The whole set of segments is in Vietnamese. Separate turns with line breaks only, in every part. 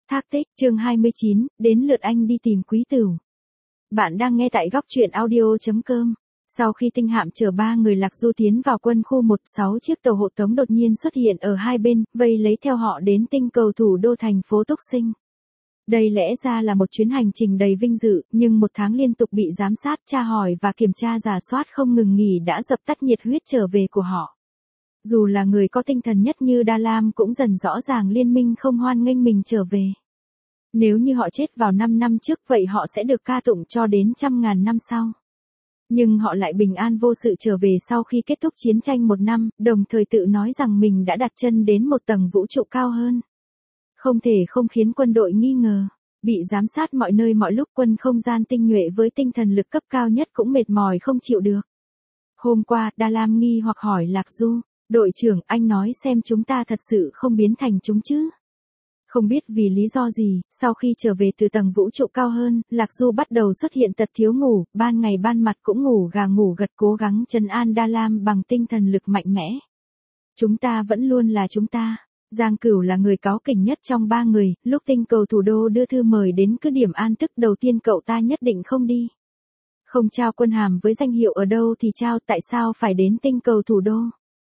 Thác Tích, chương 29, đến lượt anh đi tìm Quý Tửu. Bạn đang nghe tại góc truyện audio.com. Sau khi tinh hạm chở 3 người Lạc Du tiến vào quân khu 16, chiếc tàu hộ tống đột nhiên xuất hiện ở hai bên, vây lấy theo họ đến tinh cầu thủ đô thành phố Túc Sinh. Đây lẽ ra là một chuyến hành trình đầy vinh dự, nhưng 1 tháng liên tục bị giám sát, tra hỏi và kiểm tra rà soát không ngừng nghỉ đã dập tắt nhiệt huyết trở về của họ. Dù là người có tinh thần nhất như Đa Lam cũng dần rõ ràng liên minh không hoan nghênh mình trở về. Nếu như họ chết vào 5 năm trước vậy họ sẽ được ca tụng cho đến trăm ngàn năm sau. Nhưng họ lại bình an vô sự trở về sau khi kết thúc chiến tranh 1 năm, đồng thời tự nói rằng mình đã đặt chân đến một tầng vũ trụ cao hơn. Không thể không khiến quân đội nghi ngờ. Bị giám sát mọi nơi mọi lúc, quân không gian tinh nhuệ với tinh thần lực cấp cao nhất cũng mệt mỏi không chịu được. Hôm qua, Đa Lam nghi hoặc hỏi Lạc Du, đội trưởng, anh nói xem chúng ta thật sự không biến thành chúng chứ? Không biết vì lý do gì, sau khi trở về từ tầng vũ trụ cao hơn, Lạc Du bắt đầu xuất hiện tật thiếu ngủ, ban ngày ban mặt cũng ngủ gà ngủ gật, cố gắng trấn an Đa Lam bằng tinh thần lực mạnh mẽ. Chúng ta vẫn luôn là chúng ta. Giang Cửu là người cáu kỉnh nhất trong 3 người, lúc tinh cầu thủ đô đưa thư mời đến cứ điểm an tức đầu tiên cậu ta nhất định không đi. Không trao quân hàm với danh hiệu ở đâu thì trao, tại sao phải đến tinh cầu thủ đô?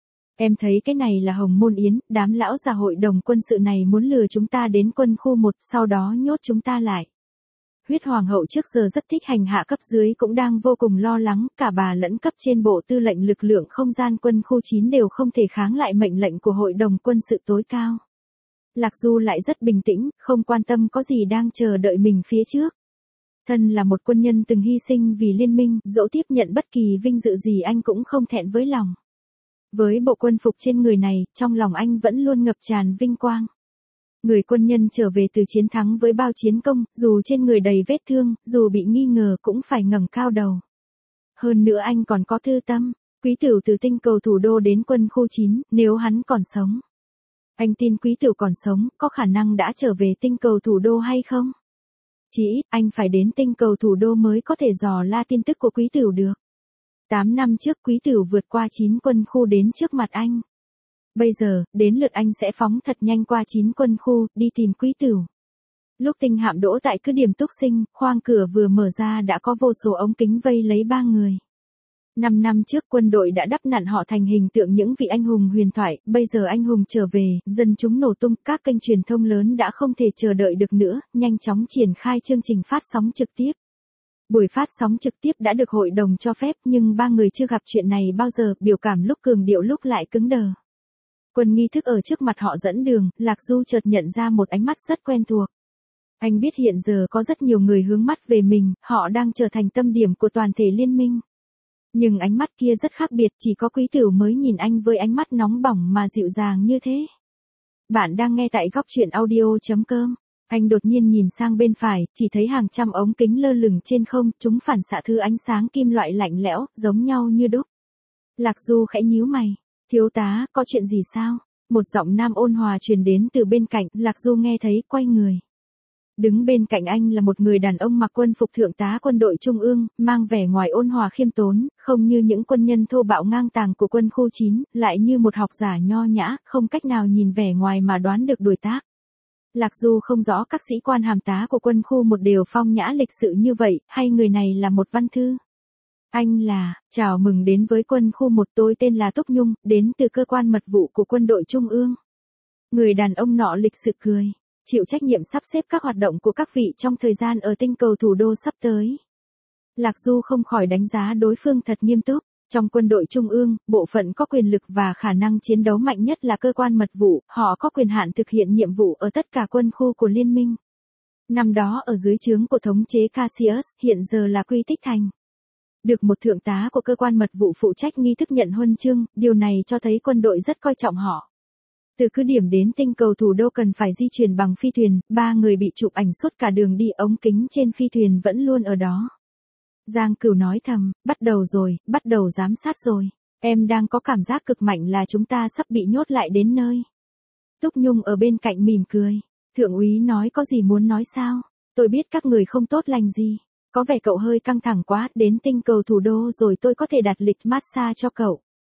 Em thấy cái này là hồng môn yến, đám lão già hội đồng quân sự này muốn lừa chúng ta đến quân khu 1, sau đó nhốt chúng ta lại. Huyết Hoàng hậu trước giờ rất thích hành hạ cấp dưới cũng đang vô cùng lo lắng, cả bà lẫn cấp trên bộ tư lệnh lực lượng không gian quân khu 9 đều không thể kháng lại mệnh lệnh của hội đồng quân sự tối cao. Lạc Du lại rất bình tĩnh, không quan tâm có gì đang chờ đợi mình phía trước. Thân là một quân nhân từng hy sinh vì liên minh, dẫu tiếp nhận bất kỳ vinh dự gì anh cũng không thẹn với lòng. Với bộ quân phục trên người này, trong lòng anh vẫn luôn ngập tràn vinh quang. Người quân nhân trở về từ chiến thắng với bao chiến công, dù trên người đầy vết thương, dù bị nghi ngờ cũng phải ngẩng cao đầu. Hơn nữa anh còn có thư tâm, Quý Tửu từ tinh cầu thủ đô đến quân khu 9, nếu hắn còn sống. Anh tin Quý Tửu còn sống, có khả năng đã trở về tinh cầu thủ đô hay không? Chỉ ít, anh phải đến tinh cầu thủ đô mới có thể dò la tin tức của Quý Tửu được. 8 năm trước Quý Tửu vượt qua 9 quân khu đến trước mặt anh. Bây giờ, đến lượt anh sẽ phóng thật nhanh qua 9 quân khu, đi tìm Quý Tửu. Lúc tinh hạm đỗ tại cứ điểm Túc Sinh, khoang cửa vừa mở ra đã có vô số ống kính vây lấy 3 người. 5 năm trước quân đội đã đắp nặn họ thành hình tượng những vị anh hùng huyền thoại, bây giờ anh hùng trở về, dân chúng nổ tung, các kênh truyền thông lớn đã không thể chờ đợi được nữa, nhanh chóng triển khai chương trình phát sóng trực tiếp. Buổi phát sóng trực tiếp đã được hội đồng cho phép nhưng 3 người chưa gặp chuyện này bao giờ, biểu cảm lúc cường điệu lúc lại cứng đờ. Quân nghi thức ở trước mặt họ dẫn đường, Lạc Du chợt nhận ra một ánh mắt rất quen thuộc. Anh biết hiện giờ có rất nhiều người hướng mắt về mình, họ đang trở thành tâm điểm của toàn thể liên minh. Nhưng ánh mắt kia rất khác biệt, chỉ có Quý Tửu mới nhìn anh với ánh mắt nóng bỏng mà dịu dàng như thế. Bạn đang nghe tại góc truyện audio.com. Anh đột nhiên nhìn sang bên phải, chỉ thấy hàng trăm ống kính lơ lửng trên không, chúng phản xạ thứ ánh sáng kim loại lạnh lẽo, giống nhau như đúc. Lạc Du khẽ nhíu mày. Thiếu tá, có chuyện gì sao? Một giọng nam ôn hòa truyền đến từ bên cạnh, Lạc Du nghe thấy, quay người. Đứng bên cạnh anh là một người đàn ông mặc quân phục thượng tá quân đội trung ương, mang vẻ ngoài ôn hòa khiêm tốn, không như những quân nhân thô bạo ngang tàng của quân khu 9, lại như một học giả nho nhã, không cách nào nhìn vẻ ngoài mà đoán được tuổi tác. Lạc Du không rõ các sĩ quan hàm tá của quân khu 1 đều phong nhã lịch sự như vậy, hay người này là một văn thư. Anh là, chào mừng đến với quân khu 1, tôi tên là Túc Nhung, đến từ cơ quan mật vụ của quân đội trung ương. Người đàn ông nọ lịch sự cười, chịu trách nhiệm sắp xếp các hoạt động của các vị trong thời gian ở tinh cầu thủ đô sắp tới. Lạc Du không khỏi đánh giá đối phương thật nghiêm túc. Trong quân đội trung ương, bộ phận có quyền lực và khả năng chiến đấu mạnh nhất là cơ quan mật vụ, họ có quyền hạn thực hiện nhiệm vụ ở tất cả quân khu của liên minh. Năm đó ở dưới trướng của thống chế Cassius, hiện giờ là Quy Tích Thành. Được một thượng tá của cơ quan mật vụ phụ trách nghi thức nhận huân chương, điều này cho thấy quân đội rất coi trọng họ. Từ cứ điểm đến tinh cầu thủ đô cần phải di chuyển bằng phi thuyền, 3 người bị chụp ảnh suốt cả đường đi, ống kính trên phi thuyền vẫn luôn ở đó. Giang Cửu nói thầm, bắt đầu rồi, bắt đầu giám sát rồi. Em đang có cảm giác cực mạnh là chúng ta sắp bị nhốt lại đến nơi. Túc Nhung ở bên cạnh mỉm cười. Thượng úy nói có gì muốn nói sao? Tôi biết các người không tốt lành gì. Có vẻ cậu hơi căng thẳng quá, đến tinh cầu thủ đô rồi tôi có thể đặt lịch massage cho cậu.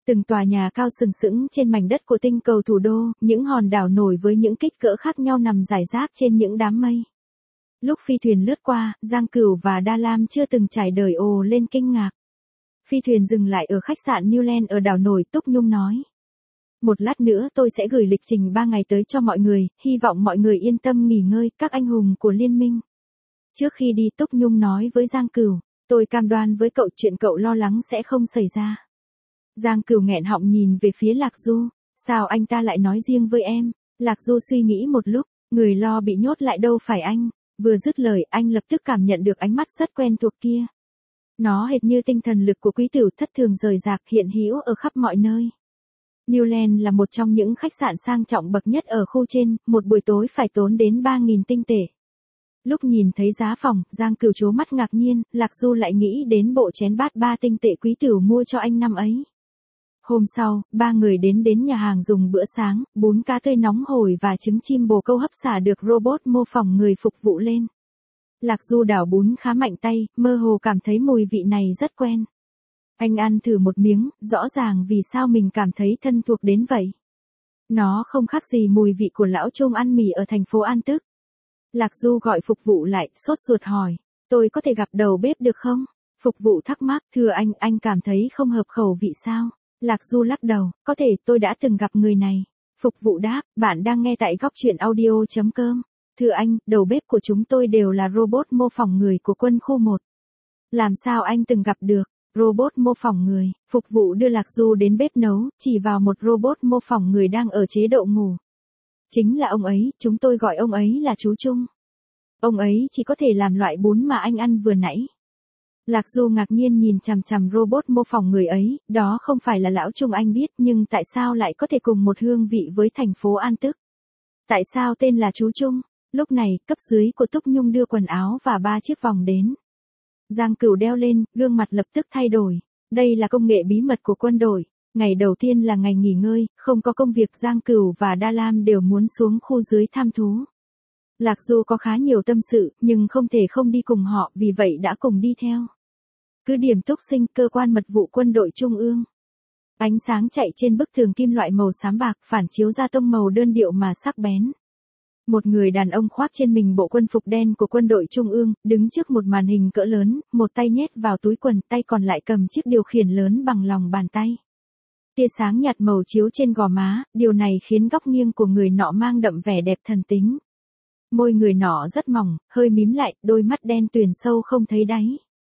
Từng tòa nhà cao sừng sững trên mảnh đất của tinh cầu thủ đô, những hòn đảo nổi với những kích cỡ khác nhau nằm rải rác trên những đám mây. Lúc phi thuyền lướt qua, Giang Cửu và Đa Lam chưa từng trải đời ồ lên kinh ngạc. Phi thuyền dừng lại ở khách sạn Newland ở đảo nổi, Túc Nhung nói. Một lát nữa tôi sẽ gửi lịch trình 3 ngày tới cho mọi người, hy vọng mọi người yên tâm nghỉ ngơi, các anh hùng của liên minh. Trước khi đi, Túc Nhung nói với Giang Cửu, tôi cam đoan với cậu chuyện cậu lo lắng sẽ không xảy ra. Giang Cửu nghẹn họng nhìn về phía Lạc Du, sao anh ta lại nói riêng với em? Lạc Du suy nghĩ một lúc, người lo bị nhốt lại đâu phải anh. Vừa dứt lời, anh lập tức cảm nhận được ánh mắt rất quen thuộc kia. Nó hệt như tinh thần lực của quý tử thất thường rời rạc hiện hữu ở khắp mọi nơi. Newland là một trong những khách sạn sang trọng bậc nhất ở khu trên, một buổi tối phải tốn đến 3.000 tinh tệ. Lúc nhìn thấy giá phòng, Giang Cửu trố mắt ngạc nhiên, Lạc Du lại nghĩ đến bộ chén bát 3 tinh tệ quý tử mua cho anh năm ấy. Hôm sau, ba người đến nhà hàng dùng bữa sáng, bún cá tươi nóng hổi và trứng chim bồ câu hấp xả được robot mô phỏng người phục vụ lên. Lạc Du đảo bún khá mạnh tay, mơ hồ cảm thấy mùi vị này rất quen. Anh ăn thử một miếng, rõ ràng vì sao mình cảm thấy thân thuộc đến vậy. Nó không khác gì mùi vị của lão Trung ăn mì ở thành phố An Tức. Lạc Du gọi phục vụ lại, sốt ruột hỏi, tôi có thể gặp đầu bếp được không? Phục vụ thắc mắc, thưa anh cảm thấy không hợp khẩu vị sao? Lạc Du lắc đầu, có thể tôi đã từng gặp người này. Phục vụ đáp, bạn đang nghe tại góc truyện audio.com. Thưa anh, đầu bếp của chúng tôi đều là robot mô phỏng người của quân khu 1. Làm sao anh từng gặp được? Robot mô phỏng người, phục vụ đưa Lạc Du đến bếp nấu, chỉ vào một robot mô phỏng người đang ở chế độ ngủ. Chính là ông ấy, chúng tôi gọi ông ấy là chú Trung. Ông ấy chỉ có thể làm loại bún mà anh ăn vừa nãy. Lạc Du ngạc nhiên nhìn chằm chằm robot mô phỏng người ấy, đó không phải là lão Trung anh biết, nhưng tại sao lại có thể cùng một hương vị với thành phố An Tức? Tại sao tên là chú Trung? Lúc này, cấp dưới của Túc Nhung đưa quần áo và 3 chiếc vòng đến. Giang Cửu đeo lên, gương mặt lập tức thay đổi. Đây là công nghệ bí mật của quân đội. Ngày đầu tiên là ngày nghỉ ngơi, không có công việc, Giang Cửu và Đa Lam đều muốn xuống khu dưới tham thú. Lạc Du có khá nhiều tâm sự, nhưng không thể không đi cùng họ, vì vậy đã cùng đi theo. Cứ điểm Túc Sinh, cơ quan mật vụ quân đội trung ương. Ánh sáng chạy trên bức tường kim loại màu xám bạc, phản chiếu ra tông màu đơn điệu mà sắc bén. Một người đàn ông khoác trên mình bộ quân phục đen của quân đội trung ương, đứng trước một màn hình cỡ lớn, một tay nhét vào túi quần, tay còn lại cầm chiếc điều khiển lớn bằng lòng bàn tay. Tia sáng nhạt màu chiếu trên gò má, điều này khiến góc nghiêng của người nọ mang đậm vẻ đẹp thần tính. Môi người nọ rất mỏng, hơi mím lại, đôi mắt đen tuyền sâu không thấy đáy.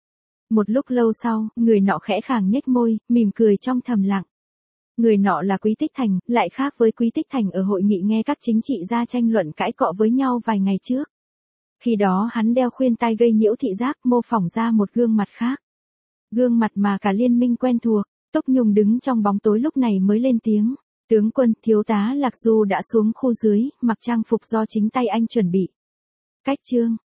Một lúc lâu sau, người nọ khẽ khàng nhếch môi, mỉm cười trong thầm lặng. Người nọ là Quý Tích Thành, lại khác với Quý Tích Thành ở hội nghị nghe các chính trị gia tranh luận cãi cọ với nhau vài ngày trước. Khi đó hắn đeo khuyên tai gây nhiễu thị giác, mô phỏng ra một gương mặt khác. Gương mặt mà cả liên minh quen thuộc. Túc Nhung đứng trong bóng tối lúc này mới lên tiếng. Tướng quân, thiếu tá Lạc Du đã xuống khu dưới, mặc trang phục do chính tay anh chuẩn bị. Cách chương.